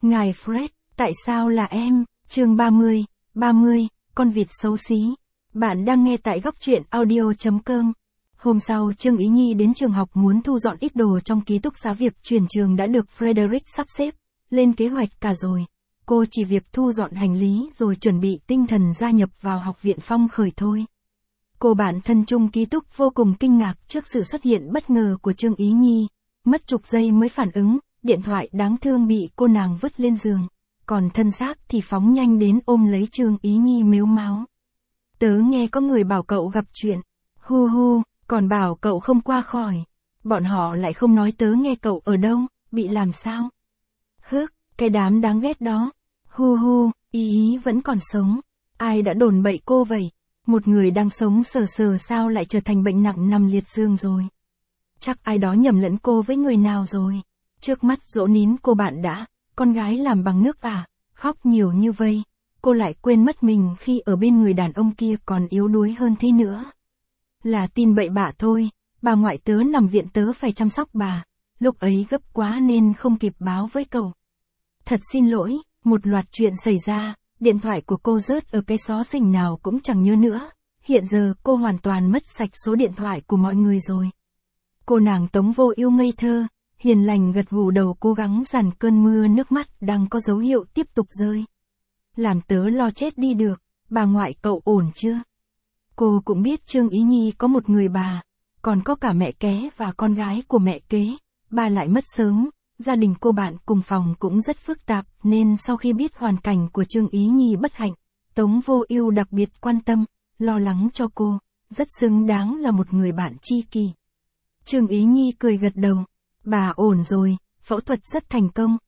Ngài Fred, tại sao là em? Chương 30, con vịt xấu xí. Bạn đang nghe tại góc truyện audio.com. Hôm sau Trương Ý Nhi đến trường học muốn thu dọn ít đồ trong ký túc xá, việc chuyển trường đã được Frederick sắp xếp, lên kế hoạch cả rồi. Cô chỉ việc thu dọn hành lý rồi chuẩn bị tinh thần gia nhập vào học viện Phong Khởi thôi. Cô bạn thân chung ký túc vô cùng kinh ngạc trước sự xuất hiện bất ngờ của Trương Ý Nhi, mất chục giây mới phản ứng, điện thoại đáng thương bị cô nàng vứt lên giường, còn thân xác thì phóng nhanh đến ôm lấy Trương Ý Nhi mếu máo. Tớ nghe có người bảo cậu gặp chuyện, hu hu, còn bảo cậu không qua khỏi. Bọn họ lại không nói tớ nghe cậu ở đâu, bị làm sao? Hước, cái đám đáng ghét đó. Hu hu, ý vẫn còn sống. Ai đã đồn bậy cô vậy? Một người đang sống sờ sờ sao lại trở thành bệnh nặng nằm liệt giường rồi? Chắc ai đó nhầm lẫn cô với người nào rồi. Trước mắt dỗ nín cô bạn đã, con gái làm bằng nước à, khóc nhiều như vây. Cô lại quên mất mình khi ở bên người đàn ông kia còn yếu đuối hơn thế nữa. Là tin bậy bạ thôi, bà ngoại tớ nằm viện tớ phải chăm sóc bà, lúc ấy gấp quá nên không kịp báo với cậu. Thật xin lỗi, một loạt chuyện xảy ra, điện thoại của cô rớt ở cái xó xỉnh nào cũng chẳng nhớ nữa, hiện giờ cô hoàn toàn mất sạch số điện thoại của mọi người rồi. Cô nàng Tống Vô Ưu ngây thơ, hiền lành gật gù đầu, cố gắng dằn cơn mưa nước mắt đang có dấu hiệu tiếp tục rơi. Làm tớ lo chết đi được, bà ngoại cậu ổn chưa? Cô cũng biết Trương Ý Nhi có một người bà, còn có cả mẹ kế và con gái của mẹ kế, bà lại mất sớm, gia đình cô bạn cùng phòng cũng rất phức tạp nên sau khi biết hoàn cảnh của Trương Ý Nhi bất hạnh, Tống Vô Ưu đặc biệt quan tâm, lo lắng cho cô, rất xứng đáng là một người bạn tri kỷ. Trương Ý Nhi cười gật đầu, bà ổn rồi, phẫu thuật rất thành công,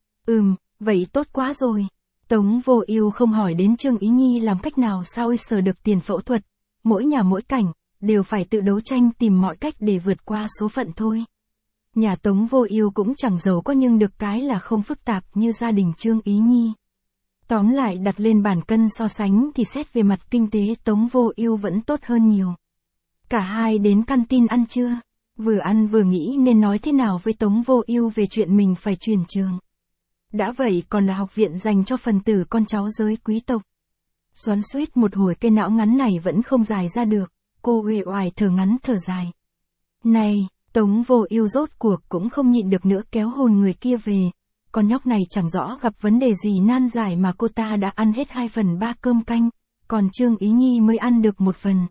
vậy tốt quá rồi. Tống Vô Ưu không hỏi đến Trương Ý Nhi làm cách nào sao sờ được tiền phẫu thuật, mỗi nhà mỗi cảnh, đều phải tự đấu tranh tìm mọi cách để vượt qua số phận thôi. Nhà Tống Vô Ưu cũng chẳng giàu có nhưng được cái là không phức tạp như gia đình Trương Ý Nhi. Tóm lại đặt lên bàn cân so sánh thì xét về mặt kinh tế Tống Vô Ưu vẫn tốt hơn nhiều. Cả hai đến canteen ăn trưa, vừa ăn vừa nghĩ nên nói thế nào với Tống Vô Ưu về chuyện mình phải chuyển trường. Đã vậy còn là học viện dành cho phần tử con cháu giới quý tộc. Xoắn xuýt một hồi cây não ngắn này vẫn không dài ra được, cô uể oải thở ngắn thở dài. Này, Tống Vô Ưu rốt cuộc cũng không nhịn được nữa kéo hồn người kia về. Con nhóc này chẳng rõ gặp vấn đề gì nan giải mà cô ta đã ăn hết 2/3 cơm canh, còn Trương Ý Nhi mới ăn được 1/.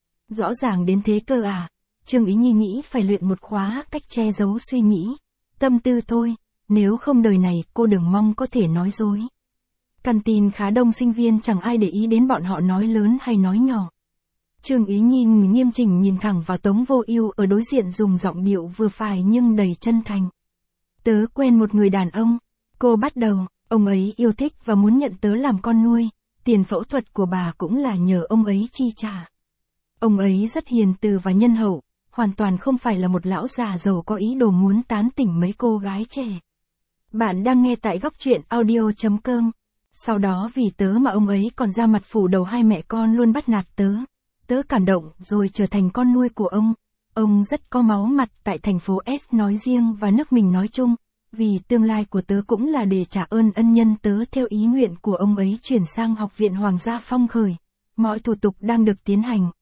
Rõ ràng đến thế cơ à? Trương Ý Nhi nghĩ phải luyện một khóa cách che giấu suy nghĩ, tâm tư thôi, nếu không đời này cô đừng mong có thể nói dối. Canteen khá đông sinh viên, chẳng ai để ý đến bọn họ nói lớn hay nói nhỏ. Trương Ý Nhi nghiêm chỉnh nhìn thẳng vào Tống Vô Ưu ở đối diện, dùng giọng điệu vừa phải nhưng đầy chân thành. Tớ quen một người đàn ông, cô bắt đầu, ông ấy yêu thích và muốn nhận tớ làm con nuôi, tiền phẫu thuật của bà cũng là nhờ ông ấy chi trả. Ông ấy rất hiền từ và nhân hậu, hoàn toàn không phải là một lão già giàu có ý đồ muốn tán tỉnh mấy cô gái trẻ. Bạn đang nghe tại góc truyện audio.com. Sau đó vì tớ mà ông ấy còn ra mặt phủ đầu hai mẹ con luôn bắt nạt tớ. Tớ cảm động rồi trở thành con nuôi của ông. Ông rất có máu mặt tại thành phố S nói riêng và nước mình nói chung. Vì tương lai của tớ cũng là để trả ơn ân nhân tớ theo ý nguyện của ông ấy chuyển sang Học viện Hoàng gia Phong Khởi. Mọi thủ tục đang được tiến hành.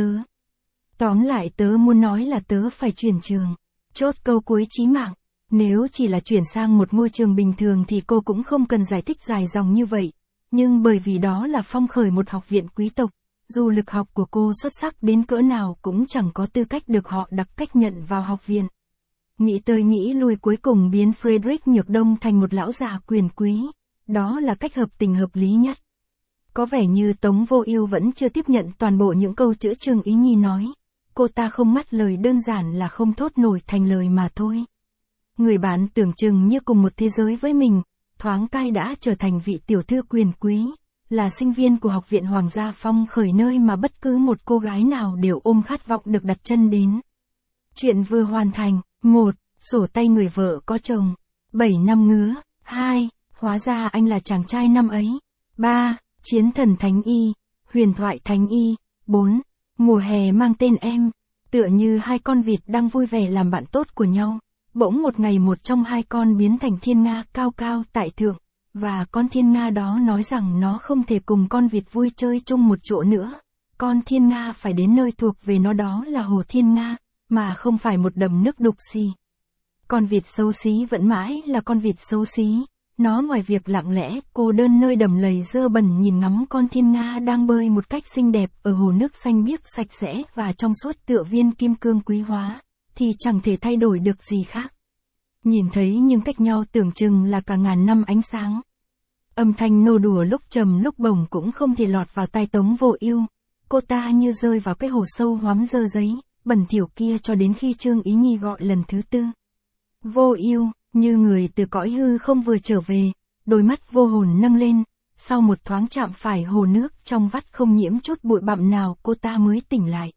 Tóm lại tớ muốn nói là tớ phải chuyển trường. Chốt câu cuối chí mạng. Nếu chỉ là chuyển sang một ngôi trường bình thường thì cô cũng không cần giải thích dài dòng như vậy. Nhưng bởi vì đó là Phong Khởi, một học viện quý tộc, dù lực học của cô xuất sắc đến cỡ nào cũng chẳng có tư cách được họ đặc cách nhận vào học viện. Nghĩ tới nghĩ lui cuối cùng biến Frederick Nhược Đông thành một lão già quyền quý. Đó là cách hợp tình hợp lý nhất. Có vẻ như Tống Vô Ưu vẫn chưa tiếp nhận toàn bộ những câu chữ Trương Ý Nhi nói. Cô ta không ngắt lời, đơn giản là không thốt nổi thành lời mà thôi. Người bạn tưởng chừng như cùng một thế giới với mình, thoáng cai đã trở thành vị tiểu thư quyền quý, là sinh viên của Học viện Hoàng gia Phong Khởi, nơi mà bất cứ một cô gái nào đều ôm khát vọng được đặt chân đến. Chuyện vừa hoàn thành. 1. Sổ tay người vợ có chồng. 7 năm ngứa. 2. Hóa ra anh là chàng trai năm ấy. 3. Chiến thần thánh y. Huyền thoại thánh y. 4. Mùa hè mang tên em. Tựa như hai con vịt đang vui vẻ làm bạn tốt của nhau. Bỗng một ngày một trong hai con biến thành thiên nga cao cao tại thượng, và con thiên nga đó nói rằng nó không thể cùng con vịt vui chơi chung một chỗ nữa. Con thiên nga phải đến nơi thuộc về nó, đó là hồ thiên nga, mà không phải một đầm nước đục xì. Con vịt xấu xí vẫn mãi là con vịt xấu xí. Nó ngoài việc lặng lẽ, cô đơn nơi đầm lầy dơ bẩn nhìn ngắm con thiên nga đang bơi một cách xinh đẹp ở hồ nước xanh biếc sạch sẽ và trong suốt tựa viên kim cương quý hóa, thì chẳng thể thay đổi được gì khác. Nhìn thấy nhưng cách nhau tưởng chừng là cả ngàn năm ánh sáng. Âm thanh nô đùa lúc trầm lúc bổng cũng không thể lọt vào tai Tống Vô Ưu. Cô ta như rơi vào cái hồ sâu hoắm dơ giấy, bẩn thỉu kia cho đến khi Trương Ý Nhi gọi lần thứ tư. Vô Ưu, như người từ cõi hư không vừa trở về, đôi mắt vô hồn nâng lên, sau một thoáng chạm phải hồ nước trong vắt không nhiễm chút bụi bặm nào cô ta mới tỉnh lại.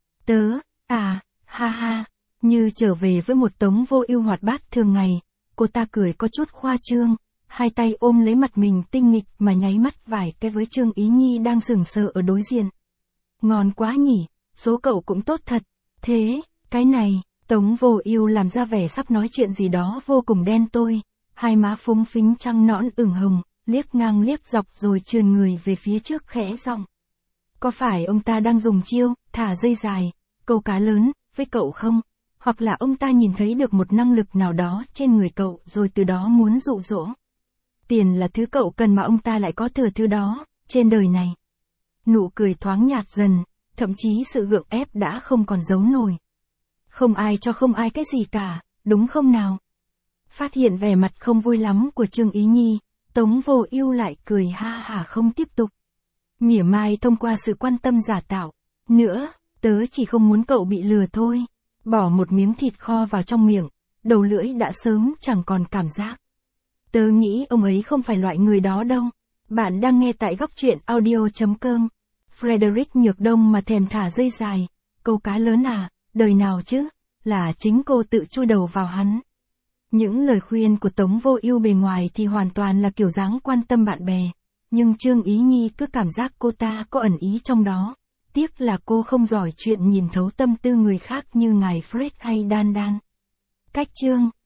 Ha ha, như trở về với một Tống Vô Ưu hoạt bát thường ngày, cô ta cười có chút khoa trương, hai tay ôm lấy mặt mình tinh nghịch mà nháy mắt vài cái với Trương Ý Nhi đang sững sờ ở đối diện. Ngon quá nhỉ, số cậu cũng tốt thật, thế, cái này... Tống Vô Ưu làm ra vẻ sắp nói chuyện gì đó vô cùng đen tối, hai má phúng phính trăng nõn ửng hồng, liếc ngang liếc dọc rồi trườn người về phía trước khẽ giọng. Có phải ông ta đang dùng chiêu, thả dây dài, câu cá lớn, với cậu không? Hoặc là ông ta nhìn thấy được một năng lực nào đó trên người cậu rồi từ đó muốn dụ dỗ? Tiền là thứ cậu cần mà ông ta lại có thừa thứ đó, trên đời này. Nụ cười thoáng nhạt dần, thậm chí sự gượng ép đã không còn giấu nổi. Không ai cho không ai cái gì cả, đúng không nào? Phát hiện vẻ mặt không vui lắm của Trương Ý Nhi, Tống Vô Ưu lại cười ha hả không tiếp tục. Mỉa mai thông qua sự quan tâm giả tạo. Nữa, tớ chỉ không muốn cậu bị lừa thôi. Bỏ một miếng thịt kho vào trong miệng, đầu lưỡi đã sớm chẳng còn cảm giác. Tớ nghĩ ông ấy không phải loại người đó đâu. Bạn đang nghe tại góc truyện audio.com. Frederick Nhược Đông mà thèm thả dây dài, câu cá lớn à? Đời nào chứ, là chính cô tự chui đầu vào hắn. Những lời khuyên của Tống Vô Ưu bề ngoài thì hoàn toàn là kiểu dáng quan tâm bạn bè, nhưng Trương Ý Nhi cứ cảm giác cô ta có ẩn ý trong đó. Tiếc là cô không giỏi chuyện nhìn thấu tâm tư người khác như ngài Fred hay Đan Đan. Cách chương